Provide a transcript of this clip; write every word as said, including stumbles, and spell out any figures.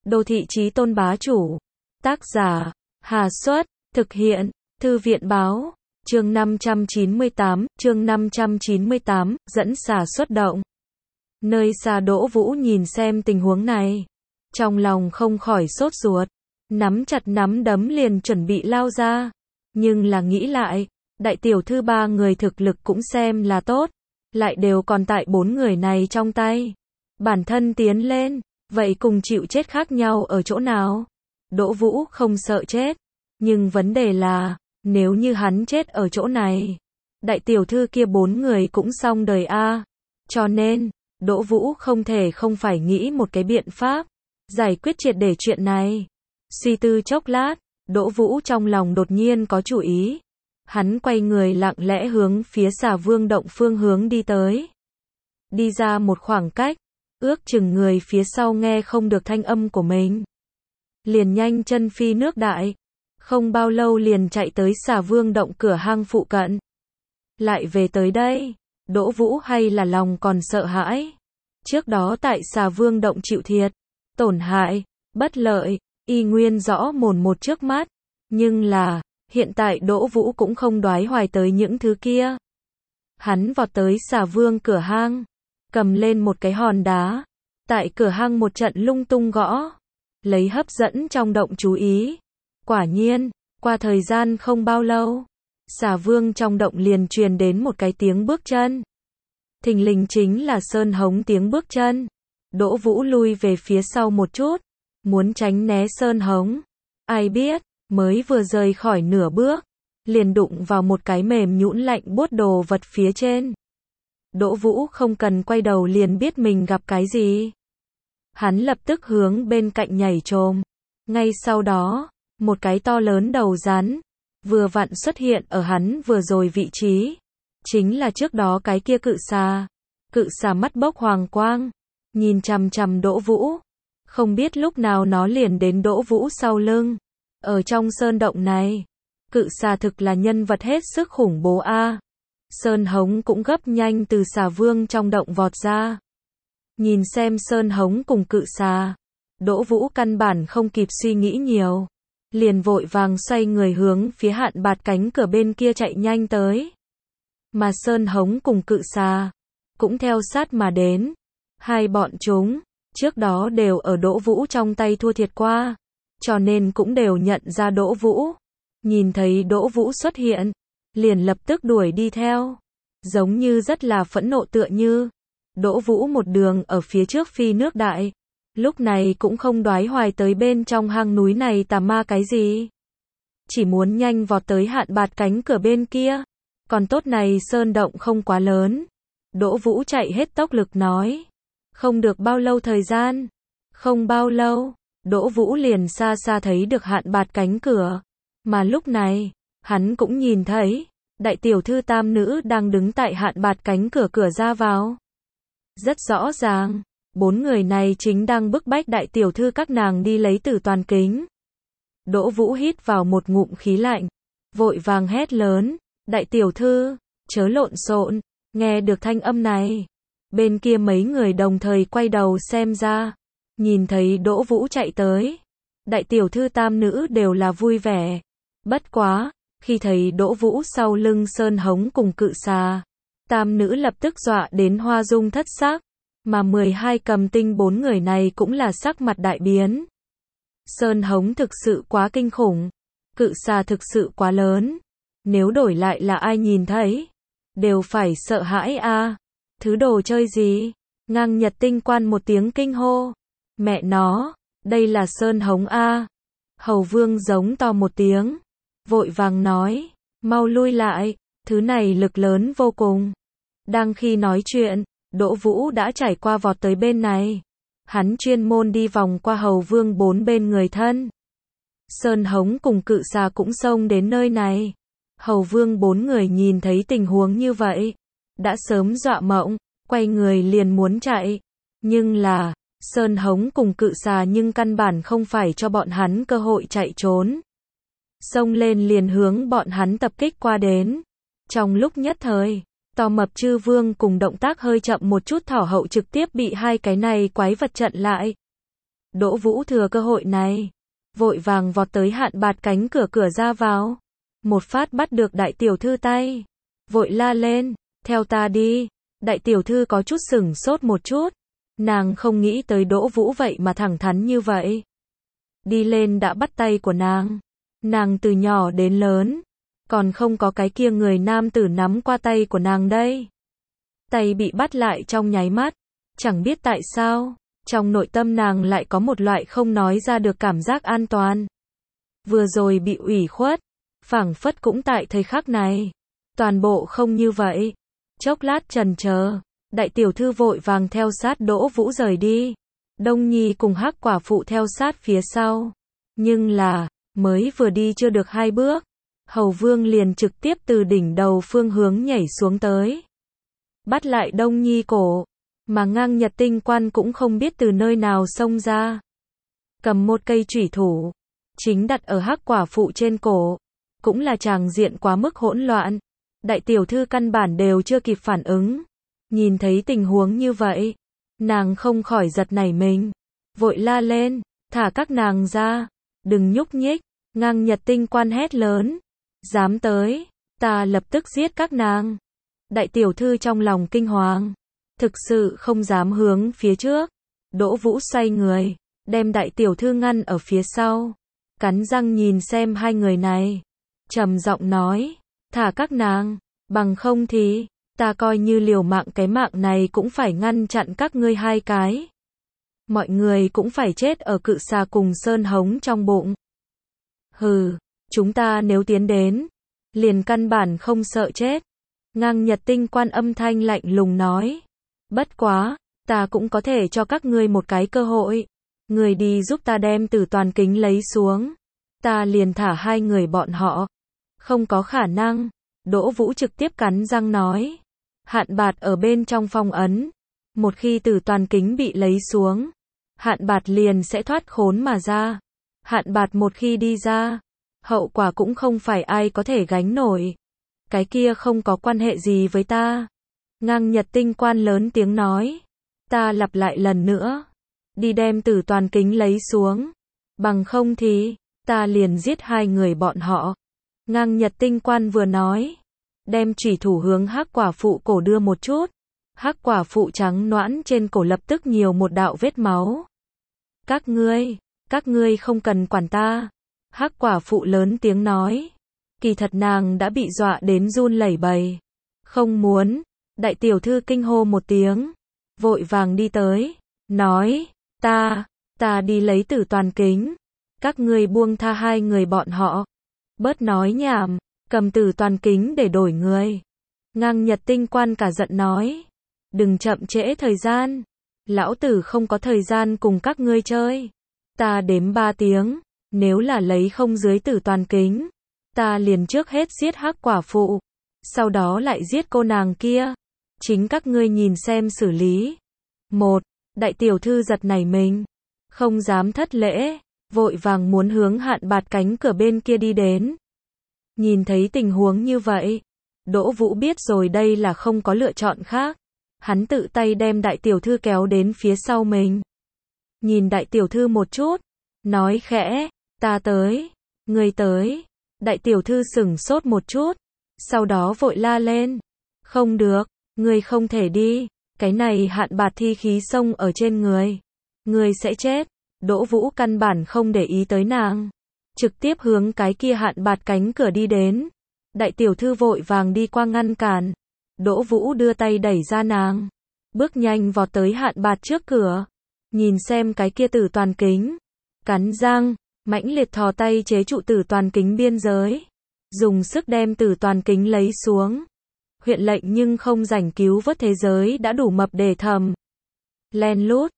Đô thị chí tôn bá chủ. Tác giả, Hà Xuất, thực hiện, Thư viện báo, chương năm trăm chín mươi tám, chương năm trăm chín mươi tám, dẫn xà xuất động. Nơi xa Đỗ Vũ nhìn xem tình huống này, trong lòng không khỏi sốt ruột, nắm chặt nắm đấm liền chuẩn bị lao ra, nhưng là nghĩ lại, đại tiểu thư ba người thực lực cũng xem là tốt, lại đều còn tại bốn người này trong tay. Bản thân tiến lên, vậy cùng chịu chết khác nhau ở chỗ nào? Đỗ Vũ không sợ chết, nhưng vấn đề là, nếu như hắn chết ở chỗ này, đại tiểu thư kia bốn người cũng xong đời a. Cho nên, Đỗ Vũ không thể không phải nghĩ một cái biện pháp, giải quyết triệt để chuyện này. Suy tư chốc lát, Đỗ Vũ trong lòng đột nhiên có chủ ý. Hắn quay người lặng lẽ hướng phía Xà Vương động phương hướng đi tới. Đi ra một khoảng cách, ước chừng người phía sau nghe không được thanh âm của mình, liền nhanh chân phi nước đại, không bao lâu liền chạy tới Xà Vương động cửa hang phụ cận. Lại về tới đây, Đỗ Vũ hay là lòng còn sợ hãi. Trước đó tại Xà Vương động chịu thiệt, tổn hại, bất lợi, y nguyên rõ mồn một trước mắt, nhưng là, hiện tại Đỗ Vũ cũng không đoái hoài tới những thứ kia. Hắn vọt tới Xà Vương cửa hang, cầm lên một cái hòn đá, tại cửa hang một trận lung tung gõ, lấy hấp dẫn trong động chú ý. Quả nhiên, qua thời gian không bao lâu, Xà Vương trong động liền truyền đến một cái tiếng bước chân. Thình lình chính là Sơn Hống tiếng bước chân. Đỗ Vũ lui về phía sau một chút, muốn tránh né Sơn Hống. Ai biết, mới vừa rời khỏi nửa bước, liền đụng vào một cái mềm nhũn lạnh buốt đồ vật phía trên. Đỗ Vũ không cần quay đầu liền biết mình gặp cái gì. Hắn lập tức hướng bên cạnh nhảy trồm. Ngay sau đó, một cái to lớn đầu rắn, vừa vặn xuất hiện ở hắn vừa rồi vị trí. Chính là trước đó cái kia cự xà. Cự xà mắt bốc hoàng quang, nhìn chằm chằm Đỗ Vũ. Không biết lúc nào nó liền đến Đỗ Vũ sau lưng. Ở trong sơn động này, cự xà thực là nhân vật hết sức khủng bố a. Sơn Hống cũng gấp nhanh từ Xà Vương trong động vọt ra. Nhìn xem Sơn Hống cùng cự xà, Đỗ Vũ căn bản không kịp suy nghĩ nhiều, liền vội vàng xoay người hướng phía hạn bạt cánh cửa bên kia chạy nhanh tới. Mà Sơn Hống cùng cự xà cũng theo sát mà đến. Hai bọn chúng trước đó đều ở Đỗ Vũ trong tay thua thiệt qua, cho nên cũng đều nhận ra Đỗ Vũ. Nhìn thấy Đỗ Vũ xuất hiện, liền lập tức đuổi đi theo, giống như rất là phẫn nộ tựa như. Đỗ Vũ một đường ở phía trước phi nước đại, lúc này cũng không đoái hoài tới bên trong hang núi này tà ma cái gì, chỉ muốn nhanh vọt tới hạn bạt cánh cửa bên kia. Còn tốt này sơn động không quá lớn. Đỗ Vũ chạy hết tốc lực nói. Không được bao lâu thời gian, không bao lâu, Đỗ Vũ liền xa xa thấy được hạn bạt cánh cửa. Mà lúc này, hắn cũng nhìn thấy, đại tiểu thư tam nữ đang đứng tại hạn bạt cánh cửa cửa ra vào. Rất rõ ràng, bốn người này chính đang bức bách đại tiểu thư các nàng đi lấy Tử Toàn Kính. Đỗ Vũ hít vào một ngụm khí lạnh, vội vàng hét lớn, đại tiểu thư, chớ lộn xộn. Nghe được thanh âm này, bên kia mấy người đồng thời quay đầu xem ra, nhìn thấy Đỗ Vũ chạy tới. Đại tiểu thư tam nữ đều là vui vẻ. Bất quá, khi thấy Đỗ Vũ sau lưng Sơn Hống cùng cự xà, tam nữ lập tức dọa đến hoa dung thất sắc, mà mười hai cầm tinh bốn người này cũng là sắc mặt đại biến. Sơn Hống thực sự quá kinh khủng, cự xà thực sự quá lớn, nếu đổi lại là ai nhìn thấy, đều phải sợ hãi a. Thứ đồ chơi gì? Ngang Nhật Tinh Quan một tiếng kinh hô. Mẹ nó, đây là Sơn Hống a. Hầu Vương giống to một tiếng, vội vàng nói, mau lui lại, thứ này lực lớn vô cùng. Đang khi nói chuyện, Đỗ Vũ đã trải qua vọt tới bên này. Hắn chuyên môn đi vòng qua Hầu Vương bốn bên người thân. Sơn Hống cùng cự xà cũng xông đến nơi này. Hầu Vương bốn người nhìn thấy tình huống như vậy, đã sớm dọa mộng, quay người liền muốn chạy. Nhưng là, Sơn Hống cùng cự xà nhưng căn bản không phải cho bọn hắn cơ hội chạy trốn. Xông lên liền hướng bọn hắn tập kích qua đến. Trong lúc nhất thời, To Mập Chư Vương cùng động tác hơi chậm một chút thỏ hậu trực tiếp bị hai cái này quái vật chặn lại. Đỗ Vũ thừa cơ hội này, vội vàng vọt tới hạn bạt cánh cửa cửa ra vào. Một phát bắt được đại tiểu thư tay. Vội la lên, theo ta đi. Đại tiểu thư có chút sửng sốt một chút. Nàng không nghĩ tới Đỗ Vũ vậy mà thẳng thắn như vậy. Đi lên đã bắt tay của nàng. Nàng từ nhỏ đến lớn, còn không có cái kia người nam tử nắm qua tay của nàng đây. Tay bị bắt lại trong nháy mắt, chẳng biết tại sao, trong nội tâm nàng lại có một loại không nói ra được cảm giác an toàn. Vừa rồi bị ủy khuất, phảng phất cũng tại thời khắc này. Toàn bộ không như vậy. Chốc lát chần chờ, đại tiểu thư vội vàng theo sát Đỗ Vũ rời đi. Đông Nhi cùng Hắc quả phụ theo sát phía sau. Nhưng là, mới vừa đi chưa được hai bước, Hầu Vương liền trực tiếp từ đỉnh đầu phương hướng nhảy xuống tới. Bắt lại Đông Nhi cổ, mà Ngang Nhật Tinh Quan cũng không biết từ nơi nào xông ra. Cầm một cây chủy thủ, chính đặt ở Hắc quả phụ trên cổ. Cũng là tràng diện quá mức hỗn loạn. Đại tiểu thư căn bản đều chưa kịp phản ứng. Nhìn thấy tình huống như vậy, nàng không khỏi giật nảy mình. Vội la lên, thả các nàng ra, đừng nhúc nhích. Ngang Nhật Tinh Quan hét lớn, dám tới, ta lập tức giết các nàng. Đại tiểu thư trong lòng kinh hoàng, thực sự không dám hướng phía trước. Đỗ Vũ xoay người, đem đại tiểu thư ngăn ở phía sau, cắn răng nhìn xem hai người này, trầm giọng nói, thả các nàng, bằng không thì, ta coi như liều mạng cái mạng này cũng phải ngăn chặn các ngươi hai cái. Mọi người cũng phải chết ở cự xà cùng sơn hống trong bụng. Hừ, chúng ta nếu tiến đến, liền căn bản không sợ chết. Ngang Nhật Tinh Quan âm thanh lạnh lùng nói. Bất quá, ta cũng có thể cho các ngươi một cái cơ hội. Người đi giúp ta đem Tử Toàn Kính lấy xuống. Ta liền thả hai người bọn họ. Không có khả năng. Đỗ Vũ trực tiếp cắn răng nói. Hạn Bạt ở bên trong phong ấn. Một khi Tử Toàn Kính bị lấy xuống, Hạn Bạt liền sẽ thoát khốn mà ra. Hạn Bạt một khi đi ra, hậu quả cũng không phải ai có thể gánh nổi. Cái kia không có quan hệ gì với ta. Ngang Nhật Tinh Quan lớn tiếng nói. Ta lặp lại lần nữa. Đi đem Tử Toàn Kính lấy xuống. Bằng không thì, ta liền giết hai người bọn họ. Ngang Nhật Tinh Quan vừa nói, đem chủy thủ hướng Hắc quả phụ cổ đưa một chút. Hắc quả phụ trắng nõn trên cổ lập tức nhiều một đạo vết máu. Các ngươi, các ngươi không cần quản ta. Hắc quả phụ lớn tiếng nói. Kỳ thật nàng đã bị dọa đến run lẩy bẩy. Không muốn. Đại tiểu thư kinh hô một tiếng, vội vàng đi tới, nói, ta, ta đi lấy Tử Toàn Kính. Các ngươi buông tha hai người bọn họ. Bớt nói nhảm, cầm Tử Toàn Kính để đổi người. Ngang Nhật Tinh Quan cả giận nói. Đừng chậm trễ thời gian. Lão tử không có thời gian cùng các ngươi chơi. Ta đếm ba tiếng. Nếu là lấy không dưới Tử Toàn Kính, ta liền trước hết giết Hắc quả phụ. Sau đó lại giết cô nàng kia. Chính các ngươi nhìn xem xử lý. Một, đại tiểu thư giật nảy mình. Không dám thất lễ. Vội vàng muốn hướng Hạn Bạt cánh cửa bên kia đi đến. Nhìn thấy tình huống như vậy, Đỗ Vũ biết rồi đây là không có lựa chọn khác. Hắn tự tay đem đại tiểu thư kéo đến phía sau mình. Nhìn đại tiểu thư một chút, nói khẽ, ta tới, ngươi tới. Đại tiểu thư sửng sốt một chút, sau đó vội la lên. Không được, ngươi không thể đi, cái này Hạn Bạt thi khí xông ở trên người. Ngươi sẽ chết. Đỗ Vũ căn bản không để ý tới nàng, trực tiếp hướng cái kia Hạn Bạt cánh cửa đi đến. Đại tiểu thư vội vàng đi qua ngăn cản. Đỗ Vũ đưa tay đẩy ra nàng, bước nhanh vọt tới Hạn Bạt trước cửa. Nhìn xem cái kia Tử Toàn Kính, cắn răng, mãnh liệt thò tay chế trụ Tử Toàn Kính biên giới, dùng sức đem Tử Toàn Kính lấy xuống. Huyện lệnh nhưng không rảnh cứu vớt thế giới đã đủ mập để thầm. Len lút,